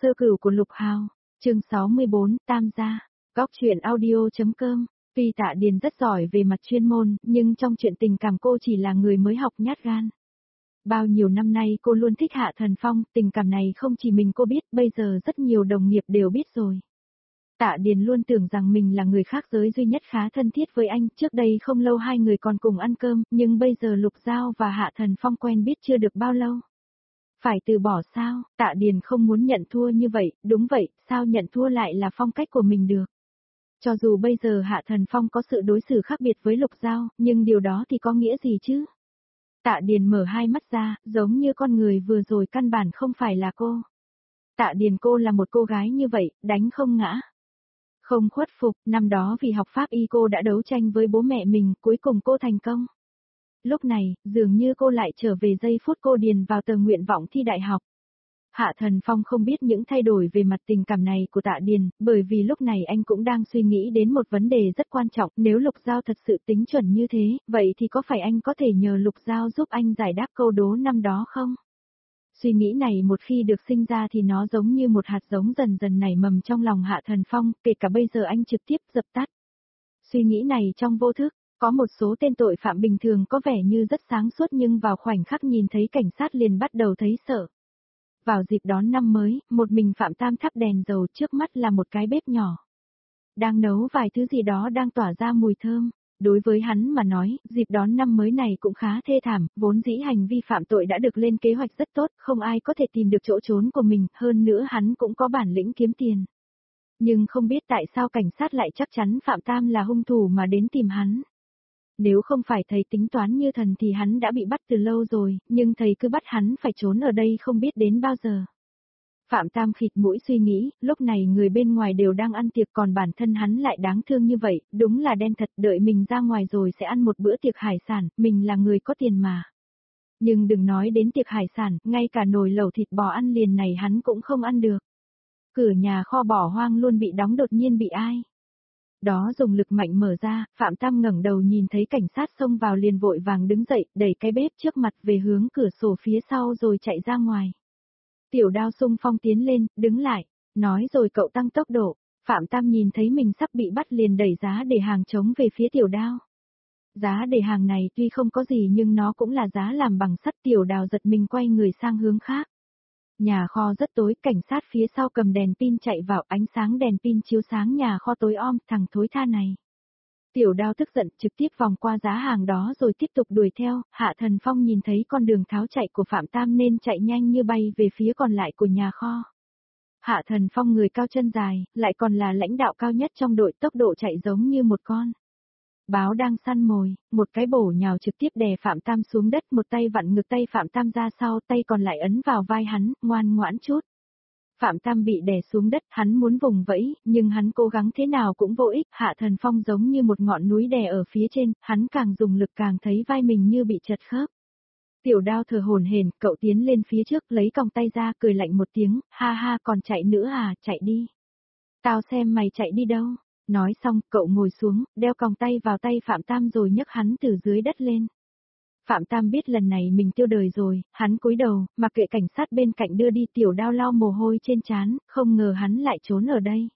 Sơ cửu của Lục Hào, chương 64, Tam gia. Góc truyện audio.com. Tuy Tạ Điền rất giỏi về mặt chuyên môn, nhưng trong chuyện tình cảm cô chỉ là người mới học nhát gan. Bao nhiêu năm nay cô luôn thích Hạ Thần Phong, tình cảm này không chỉ mình cô biết, bây giờ rất nhiều đồng nghiệp đều biết rồi. Tạ Điền luôn tưởng rằng mình là người khác giới duy nhất khá thân thiết với anh, trước đây không lâu hai người còn cùng ăn cơm, nhưng bây giờ Lục Giao và Hạ Thần Phong quen biết chưa được bao lâu. Phải từ bỏ sao? Tạ Điền không muốn nhận thua như vậy, đúng vậy, sao nhận thua lại là phong cách của mình được. Cho dù bây giờ Hạ Thần Phong có sự đối xử khác biệt với Lục Giao, nhưng điều đó thì có nghĩa gì chứ? Tạ Điền mở hai mắt ra, giống như con người vừa rồi căn bản không phải là cô. Tạ Điền, cô là một cô gái như vậy, đánh không ngã. Không khuất phục, năm đó vì học pháp y cô đã đấu tranh với bố mẹ mình, cuối cùng cô thành công. Lúc này, dường như cô lại trở về giây phút cô điền vào tờ nguyện vọng thi đại học. Hạ Thần Phong không biết những thay đổi về mặt tình cảm này của Tạ Điền, bởi vì lúc này anh cũng đang suy nghĩ đến một vấn đề rất quan trọng, nếu Lục Giao thật sự tính chuẩn như thế, vậy thì có phải anh có thể nhờ Lục Giao giúp anh giải đáp câu đố năm đó không? Suy nghĩ này một khi được sinh ra thì nó giống như một hạt giống dần dần nảy mầm trong lòng Hạ Thần Phong, kể cả bây giờ anh trực tiếp dập tắt. Suy nghĩ này trong vô thức, có một số tên tội phạm bình thường có vẻ như rất sáng suốt nhưng vào khoảnh khắc nhìn thấy cảnh sát liền bắt đầu thấy sợ. Vào dịp đón năm mới, một mình Phạm Tam thắp đèn dầu, trước mắt là một cái bếp nhỏ. Đang nấu vài thứ gì đó đang tỏa ra mùi thơm. Đối với hắn mà nói, dịp đón năm mới này cũng khá thê thảm, vốn dĩ hành vi phạm tội đã được lên kế hoạch rất tốt, không ai có thể tìm được chỗ trốn của mình, hơn nữa hắn cũng có bản lĩnh kiếm tiền. Nhưng không biết tại sao cảnh sát lại chắc chắn Phạm Tam là hung thủ mà đến tìm hắn. Nếu không phải thầy tính toán như thần thì hắn đã bị bắt từ lâu rồi, nhưng thầy cứ bắt hắn phải trốn ở đây không biết đến bao giờ. Phạm Tam khịt mũi suy nghĩ, lúc này người bên ngoài đều đang ăn tiệc còn bản thân hắn lại đáng thương như vậy, đúng là đen thật, đợi mình ra ngoài rồi sẽ ăn một bữa tiệc hải sản, mình là người có tiền mà. Nhưng đừng nói đến tiệc hải sản, ngay cả nồi lẩu thịt bò ăn liền này hắn cũng không ăn được. Cửa nhà kho bỏ hoang luôn bị đóng, đột nhiên bị ai đó dùng lực mạnh mở ra, Phạm Tam ngẩng đầu nhìn thấy cảnh sát xông vào liền vội vàng đứng dậy, đẩy cái bếp trước mặt về hướng cửa sổ phía sau rồi chạy ra ngoài. Tiểu Đao xung phong tiến lên, đứng lại, nói rồi cậu tăng tốc độ. Phạm Tam nhìn thấy mình sắp bị bắt liền đẩy giá để hàng chống về phía Tiểu Đao. Giá để hàng này tuy không có gì nhưng nó cũng là giá làm bằng sắt. Tiểu Đao giật mình quay người sang hướng khác. Nhà kho rất tối, cảnh sát phía sau cầm đèn pin chạy vào, ánh sáng đèn pin chiếu sáng nhà kho tối om, thằng thối tha này. Tiểu Đao tức giận trực tiếp vòng qua giá hàng đó rồi tiếp tục đuổi theo, Hạ Thần Phong nhìn thấy con đường tháo chạy của Phạm Tam nên chạy nhanh như bay về phía còn lại của nhà kho. Hạ Thần Phong người cao chân dài, lại còn là lãnh đạo cao nhất trong đội, tốc độ chạy giống như một con báo đang săn mồi, một cái bổ nhào trực tiếp đè Phạm Tam xuống đất, một tay vặn ngực tay Phạm Tam ra sau, tay còn lại ấn vào vai hắn, ngoan ngoãn chút. Phạm Tam bị đè xuống đất, hắn muốn vùng vẫy, nhưng hắn cố gắng thế nào cũng vô ích, Hạ Thần Phong giống như một ngọn núi đè ở phía trên, hắn càng dùng lực càng thấy vai mình như bị chật khớp. Tiểu Đao thở hổn hển, cậu tiến lên phía trước lấy còng tay ra, cười lạnh một tiếng, ha ha còn chạy nữa à, chạy đi. Tao xem mày chạy đi đâu. Nói xong, cậu ngồi xuống, đeo còng tay vào tay Phạm Tam rồi nhấc hắn từ dưới đất lên. Phạm Tam biết lần này mình tiêu đời rồi, hắn cúi đầu, mặc kệ cảnh sát bên cạnh đưa đi. Tiểu Đao lau mồ hôi trên trán, không ngờ hắn lại trốn ở đây.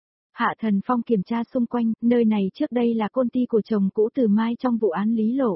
Hạ Thần Phong kiểm tra xung quanh, nơi này trước đây là công ty của chồng cũ Từ Mai trong vụ án Lý Lộ.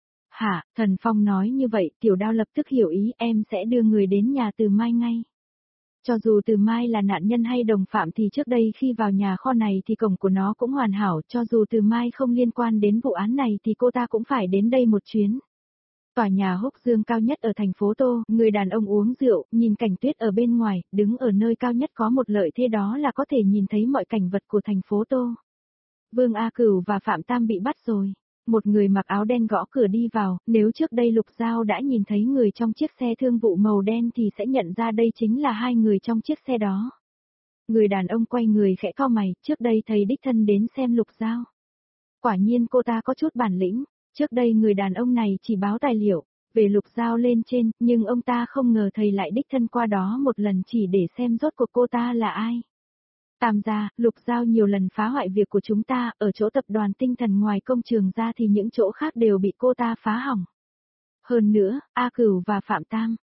Hạ Thần Phong nói như vậy, Tiểu Đao lập tức hiểu ý, em sẽ đưa người đến nhà Từ Mai ngay. Cho dù Từ Mai là nạn nhân hay đồng phạm thì trước đây khi vào nhà kho này thì cổng của nó cũng hoàn hảo, cho dù Từ Mai không liên quan đến vụ án này thì cô ta cũng phải đến đây một chuyến. Tòa nhà Húc Dương cao nhất ở thành phố Tô, người đàn ông uống rượu, nhìn cảnh tuyết ở bên ngoài, đứng ở nơi cao nhất có một lợi thế đó là có thể nhìn thấy mọi cảnh vật của thành phố Tô. Vương A Cửu và Phạm Tam bị bắt rồi. Một người mặc áo đen gõ cửa đi vào, nếu trước đây Lục Giao đã nhìn thấy người trong chiếc xe thương vụ màu đen thì sẽ nhận ra đây chính là hai người trong chiếc xe đó. Người đàn ông quay người khẽ cau mày, trước đây thầy đích thân đến xem Lục Giao. Quả nhiên cô ta có chút bản lĩnh, trước đây người đàn ông này chỉ báo tài liệu về Lục Giao lên trên, nhưng ông ta không ngờ thầy lại đích thân qua đó một lần chỉ để xem rốt cuộc cô ta là ai. Tam gia, Lục Giao nhiều lần phá hoại việc của chúng ta, ở chỗ tập đoàn tinh thần ngoài công trường ra thì những chỗ khác đều bị cô ta phá hỏng. Hơn nữa, A Cửu và Phạm Tam,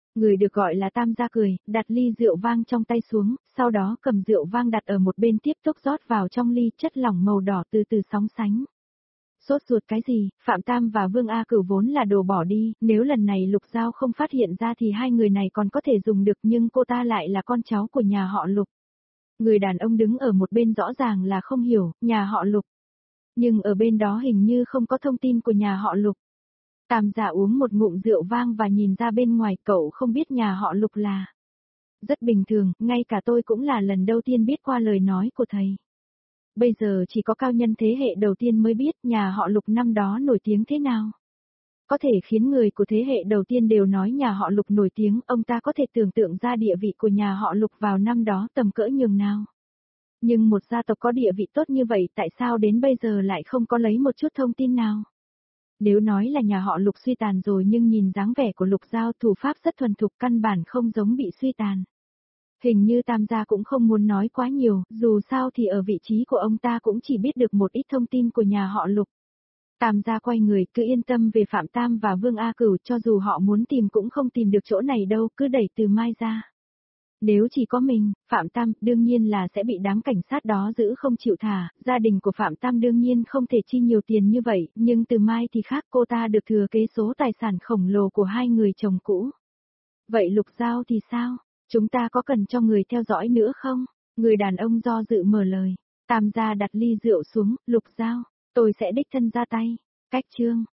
Người được gọi là Tam gia cười, đặt ly rượu vang trong tay xuống, sau đó cầm rượu vang đặt ở một bên tiếp tục rót vào trong ly, chất lỏng màu đỏ từ từ sóng sánh. Sốt ruột cái gì, Phạm Tam và Vương A Cửu vốn là đồ bỏ đi, nếu lần này Lục Giao không phát hiện ra thì hai người này còn có thể dùng được, nhưng cô ta lại là con cháu của nhà họ Lục. Người đàn ông đứng ở một bên rõ ràng là không hiểu, nhà họ Lục. Nhưng ở bên đó hình như không có thông tin của nhà họ Lục. Tam gia uống một ngụm rượu vang và nhìn ra bên ngoài, cậu không biết nhà họ Lục là. Rất bình thường, ngay cả tôi cũng là lần đầu tiên biết qua lời nói của thầy. Bây giờ chỉ có cao nhân thế hệ đầu tiên mới biết nhà họ Lục năm đó nổi tiếng thế nào. Có thể khiến người của thế hệ đầu tiên đều nói nhà họ Lục nổi tiếng, ông ta có thể tưởng tượng ra địa vị của nhà họ Lục vào năm đó tầm cỡ nhường nào. Nhưng một gia tộc có địa vị tốt như vậy tại sao đến bây giờ lại không có lấy một chút thông tin nào? Nếu nói là nhà họ Lục suy tàn rồi, nhưng nhìn dáng vẻ của Lục Giao, thủ pháp rất thuần thục, căn bản không giống bị suy tàn. Hình như Tam gia cũng không muốn nói quá nhiều, dù sao thì ở vị trí của ông ta cũng chỉ biết được một ít thông tin của nhà họ Lục. Tam gia quay người, cứ yên tâm về Phạm Tam và Vương A Cửu, cho dù họ muốn tìm cũng không tìm được chỗ này đâu, cứ đẩy Từ Mai ra. Nếu chỉ có mình, Phạm Tam, đương nhiên là sẽ bị đám cảnh sát đó giữ không chịu thả, gia đình của Phạm Tam đương nhiên không thể chi nhiều tiền như vậy, nhưng Từ Mai thì khác, cô ta được thừa kế số tài sản khổng lồ của hai người chồng cũ. Vậy Lục Giao thì sao? Chúng ta có cần cho người theo dõi nữa không? Người đàn ông do dự mở lời. Tam gia đặt ly rượu xuống, Lục Giao, tôi sẽ đích thân ra tay. Cách chương